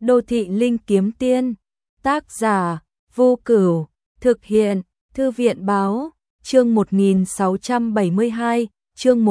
Đô thị linh kiếm tiên, tác giả, Vô Cửu, thực hiện, Thư viện báo, chương 1672, chương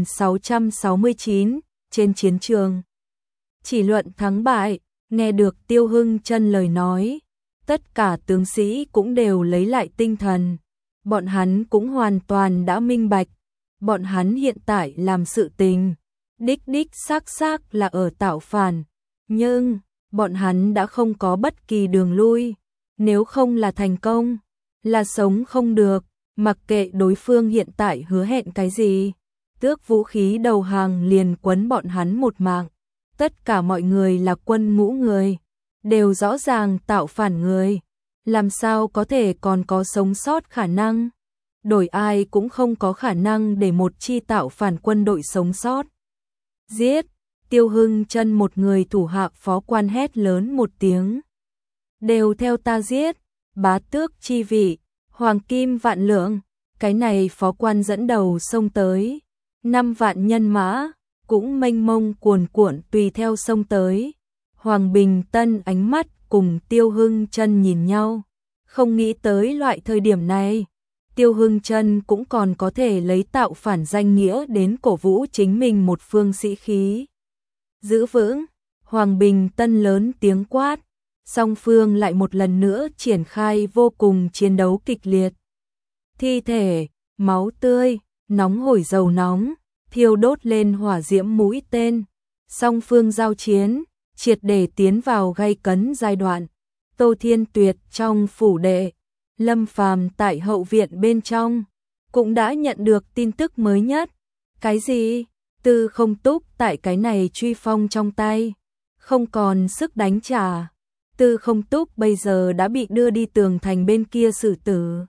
1669, trên chiến trường. Chỉ luận thắng bại, nghe được Tiêu Hưng Chân lời nói, tất cả tướng sĩ cũng đều lấy lại tinh thần. Bọn hắn cũng hoàn toàn đã minh bạch, bọn hắn hiện tại làm sự tình, đích xác là ở tạo phản, nhưng bọn hắn đã không có bất kỳ đường lui, nếu không là thành công, là sống không được, mặc kệ đối phương hiện tại hứa hẹn cái gì, tước vũ khí đầu hàng liền quấn bọn hắn một mạng. Tất cả mọi người là quân ngũ người, đều rõ ràng tạo phản người, làm sao có thể còn có sống sót khả năng. Đổi ai cũng không có khả năng để một chi tạo phản quân đội sống sót. Giết! Tiêu Hưng Chân một người thủ hạ phó quan hét lớn một tiếng. Đều theo ta giết! Bá tước chi vị, hoàng kim vạn lượng, cái này phó quan dẫn đầu xông tới. 5 vạn nhân mã, cũng mênh mông cuồn cuộn tùy theo xông tới. Hoàng Bình Tân ánh mắt cùng Tiêu Hưng Chân nhìn nhau, không nghĩ tới loại thời điểm này, Tiêu Hưng Chân cũng còn có thể lấy tạo phản danh nghĩa đến cổ vũ chính mình một phương sĩ khí. Giữ vững, Hoàng Bình Tân lớn tiếng quát, song phương lại một lần nữa triển khai vô cùng chiến đấu kịch liệt. Thi thể, máu tươi, nóng hổi dầu nóng, thiêu đốt lên hỏa diễm mũi tên, song phương giao chiến, triệt để tiến vào gay cấn giai đoạn. Tô Thiên Tuyệt trong phủ đệ, Lâm Phàm tại hậu viện bên trong, cũng đã nhận được tin tức mới nhất. Cái gì? Tư Không Túc tại cái này truy phong trong tay, không còn sức đánh trả. Tư Không Túc bây giờ đã bị đưa đi tường thành bên kia xử tử.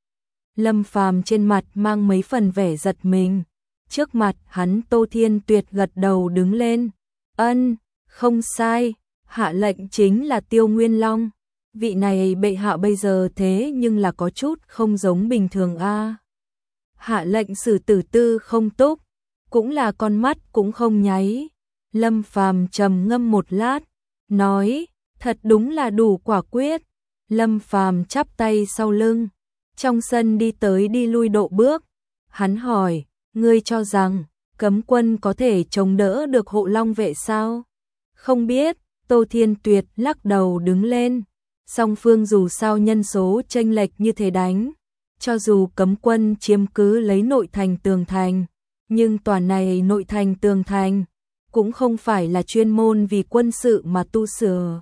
Lâm Phàm trên mặt mang mấy phần vẻ giật mình. Trước mặt hắn Tô Thiên Tuyệt gật đầu đứng lên. Ân, không sai, hạ lệnh chính là Tiêu Nguyên Long. Vị này bệ hạ bây giờ thế nhưng là có chút không giống bình thường a. Hạ lệnh xử tử Tư Không Túc, cũng là con mắt cũng không nháy. Lâm Phàm trầm ngâm một lát, nói, thật đúng là đủ quả quyết. Lâm Phàm chắp tay sau lưng, trong sân đi tới đi lui độ bước. Hắn hỏi, ngươi cho rằng cấm quân có thể chống đỡ được Hộ Long vệ sao? Không biết. Tô Thiên Tuyệt lắc đầu đứng lên. Song phương dù sao nhân số chênh lệch như thế đánh, cho dù cấm quân chiếm cứ lấy nội thành tường thành, nhưng tòa này nội thành tường thành cũng không phải là chuyên môn vì quân sự mà tu sửa.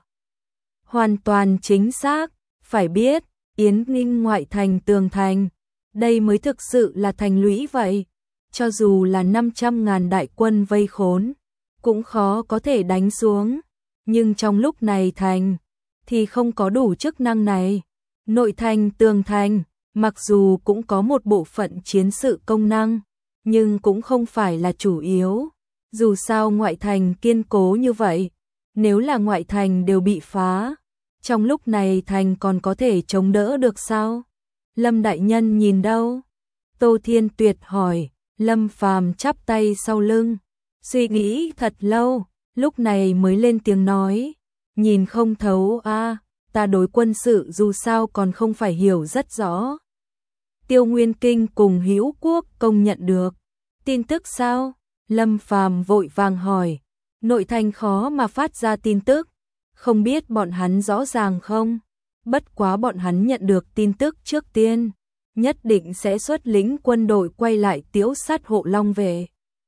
Hoàn toàn chính xác, phải biết, Yến Ninh ngoại thành tường thành, đây mới thực sự là thành lũy vậy. Cho dù là 500.000 đại quân vây khốn, cũng khó có thể đánh xuống. Nhưng trong lúc này thành, thì không có đủ chức năng này. Nội thành tường thành, mặc dù cũng có một bộ phận chiến sự công năng, nhưng cũng không phải là chủ yếu. Dù sao ngoại thành kiên cố như vậy, nếu là ngoại thành đều bị phá, trong lúc này thành còn có thể chống đỡ được sao? Lâm đại nhân nhìn đâu? Tô Thiên Tuyệt hỏi. Lâm Phàm chắp tay sau lưng, suy nghĩ thật lâu, lúc này mới lên tiếng nói, nhìn không thấu a, ta đối quân sự dù sao còn không phải hiểu rất rõ. Tiêu Nguyên Kinh cùng Hữu Quốc công nhận được tin tức sao? Lâm Phàm vội vàng hỏi, nội thành khó mà phát ra tin tức, không biết bọn hắn rõ ràng không? Bất quá bọn hắn nhận được tin tức trước tiên, nhất định sẽ xuất lĩnh quân đội quay lại tiễu sát Hộ Long về.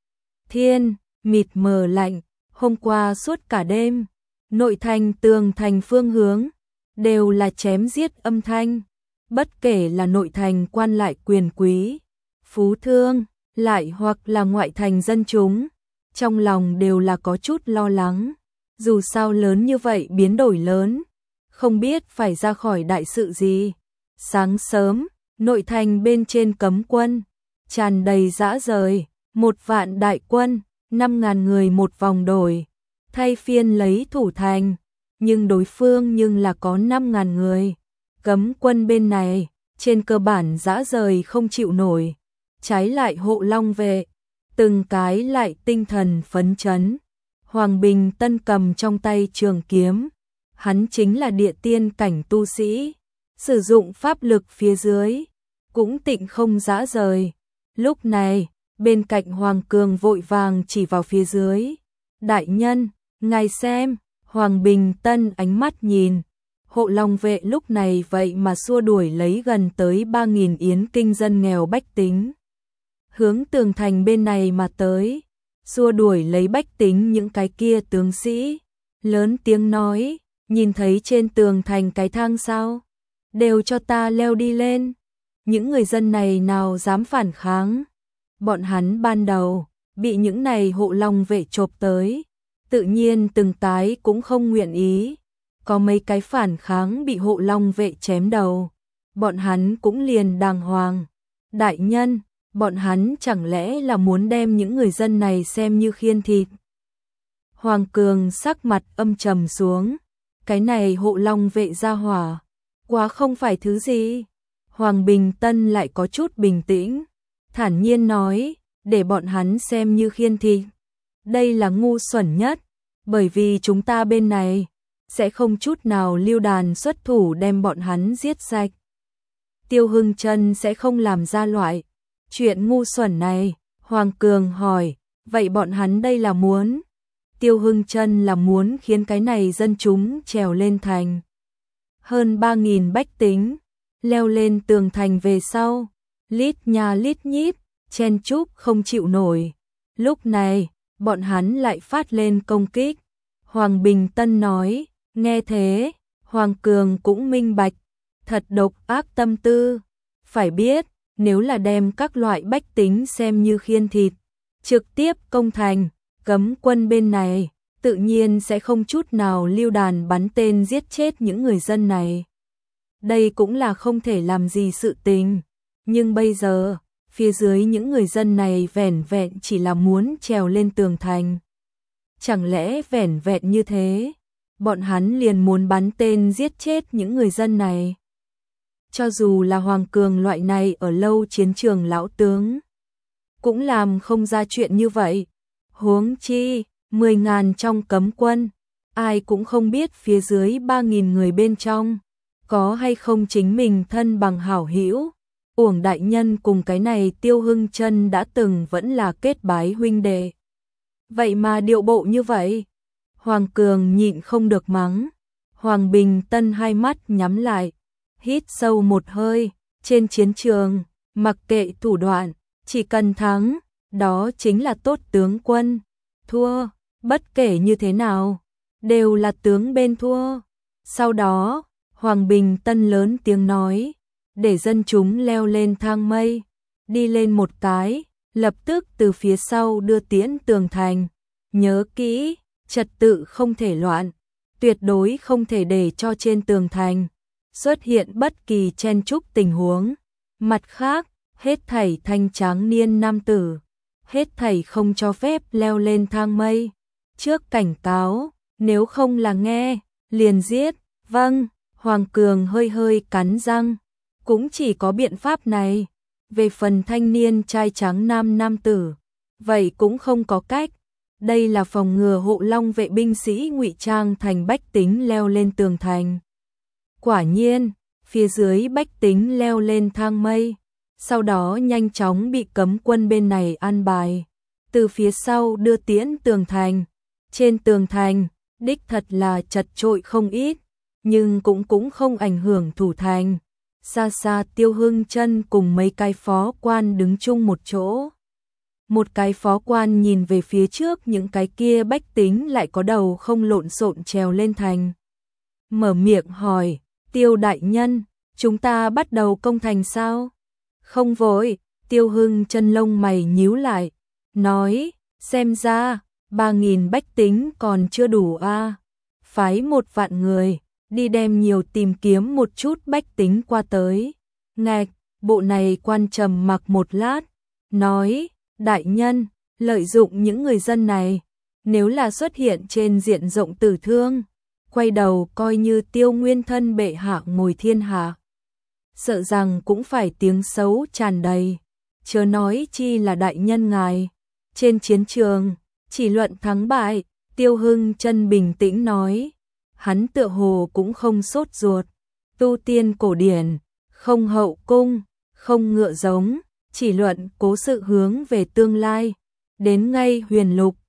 Thiên, mịt mờ lạnh, hôm qua suốt cả đêm, nội thành tường thành phương hướng, đều là chém giết âm thanh. Bất kể là nội thành quan lại quyền quý, phú thương, lại hoặc là ngoại thành dân chúng, trong lòng đều là có chút lo lắng. Dù sao lớn như vậy biến đổi lớn, không biết phải ra khỏi đại sự gì. Sáng sớm, nội thành bên trên cấm quân, tràn đầy dã rời, 1 vạn đại quân, 5.000 người một vòng đổi, thay phiên lấy thủ thành, nhưng đối phương nhưng là có 5.000 người. Cấm quân bên này, trên cơ bản dã rời không chịu nổi, trái lại Hộ Long vệ, từng cái lại tinh thần phấn chấn. Hoàng Bình Tân cầm trong tay trường kiếm, hắn chính là địa tiên cảnh tu sĩ, sử dụng pháp lực phía dưới, cũng tịnh không dã rời. Lúc này, bên cạnh Hoàng Cường vội vàng chỉ vào phía dưới. Đại nhân, ngài xem, Hoàng Bình Tân ánh mắt nhìn. Hộ Long vệ lúc này vậy mà xua đuổi lấy gần tới 3.000 yến kinh dân nghèo bách tính. Hướng tường thành bên này mà tới, xua đuổi lấy bách tính những cái kia tướng sĩ. Lớn tiếng nói, nhìn thấy trên tường thành cái thang sao? Đều cho ta leo đi lên. Những người dân này nào dám phản kháng. Bọn hắn ban đầu, bị những này hộ long vệ chộp tới. Tự nhiên từng cái cũng không nguyện ý. Có mấy cái phản kháng bị hộ long vệ chém đầu. Bọn hắn cũng liền đàng hoàng. Đại nhân, bọn hắn chẳng lẽ là muốn đem những người dân này xem như khiên thịt. Hoàng Cường sắc mặt âm trầm xuống. Cái này hộ long vệ gia hỏa, quá không phải thứ gì. Hoàng Bình Tân lại có chút bình tĩnh, thản nhiên nói, để bọn hắn xem như khiên thịt. Đây là ngu xuẩn nhất, bởi vì chúng ta bên này sẽ không chút nào lưu đàn xuất thủ đem bọn hắn giết sạch. Tiêu Hưng Trân sẽ không làm ra loại chuyện ngu xuẩn này. Hoàng Cường hỏi, vậy bọn hắn đây là muốn? Tiêu Hưng Trân là muốn khiến cái này dân chúng trèo lên thành. Hơn 3.000 bách tính, leo lên tường thành về sau, lít nha lít nhít, chen chúc không chịu nổi. Lúc này, bọn hắn lại phát lên công kích. Hoàng Bình Tân nói, nghe thế, Hoàng Cường cũng minh bạch, thật độc ác tâm tư. Phải biết, nếu là đem các loại bách tính xem như khiên thịt, trực tiếp công thành, cấm quân bên này, tự nhiên sẽ không chút nào lưu đàn bắn tên giết chết những người dân này. Đây cũng là không thể làm gì sự tình. Nhưng bây giờ, phía dưới những người dân này vẻn vẹn chỉ là muốn trèo lên tường thành. Chẳng lẽ vẻn vẹn như thế, bọn hắn liền muốn bắn tên giết chết những người dân này? Cho dù là Hoàng Cường loại này ở lâu chiến trường lão tướng, cũng làm không ra chuyện như vậy. Huống chi, 10.000 trong cấm quân, ai cũng không biết phía dưới 3.000 người bên trong, có hay không chính mình thân bằng hảo hữu. Uổng đại nhân cùng cái này Tiêu Hưng Trân đã từng vẫn là kết bái huynh đệ. Vậy mà điệu bộ như vậy, Hoàng Cường nhịn không được mắng. Hoàng Bình Tân hai mắt nhắm lại, hít sâu một hơi. Trên chiến trường, mặc kệ thủ đoạn, chỉ cần thắng, đó chính là tốt tướng quân. Thua, bất kể như thế nào, đều là tướng bên thua. Sau đó, Hoàng Bình Tân lớn tiếng nói, để dân chúng leo lên thang mây, đi lên một cái, lập tức từ phía sau đưa tiễn tường thành. Nhớ kỹ, trật tự không thể loạn, tuyệt đối không thể để cho trên tường thành xuất hiện bất kỳ chen chúc tình huống. Mặt khác, hết thảy thanh tráng niên nam tử, hết thảy không cho phép leo lên thang mây. Trước cảnh cáo, nếu không là nghe, liền giết. Vâng, Hoàng Cường hơi hơi cắn răng, cũng chỉ có biện pháp này. Về phần thanh niên trai trắng nam tử, vậy cũng không có cách. Đây là phòng ngừa hộ long vệ binh sĩ ngụy trang thành bách tính leo lên tường thành. Quả nhiên, phía dưới bách tính leo lên thang mây, sau đó nhanh chóng bị cấm quân bên này an bài, từ phía sau đưa tiễn tường thành. Trên tường thành, đích thật là chật chội không ít, nhưng cũng không ảnh hưởng thủ thành. Xa xa Tiêu Hưng Trân cùng mấy cái phó quan đứng chung một chỗ. Một cái phó quan nhìn về phía trước những cái kia bách tính lại có đầu không lộn xộn trèo lên thành. Mở miệng hỏi, Tiêu đại nhân, chúng ta bắt đầu công thành sao? Không vội, Tiêu Hưng Trân lông mày nhíu lại, nói, xem ra, 3.000 bách tính còn chưa đủ a. Phái 1 vạn người, đi đem nhiều tìm kiếm một chút bách tính qua tới. Ngạch, bộ này quan trầm mặc một lát, nói, đại nhân, lợi dụng những người dân này, nếu là xuất hiện trên diện rộng tử thương, quay đầu coi như Tiêu Nguyên thân bệ hạ ngồi thiên hạ, sợ rằng cũng phải tiếng xấu tràn đầy, chớ nói chi là đại nhân ngài. Trên chiến trường, chỉ luận thắng bại, Tiêu Hưng Trân bình tĩnh nói, hắn tựa hồ cũng không sốt ruột. Tu tiên cổ điển, không hậu cung, không ngựa giống, chỉ luận cố sự hướng về tương lai. Đến ngay huyền lục,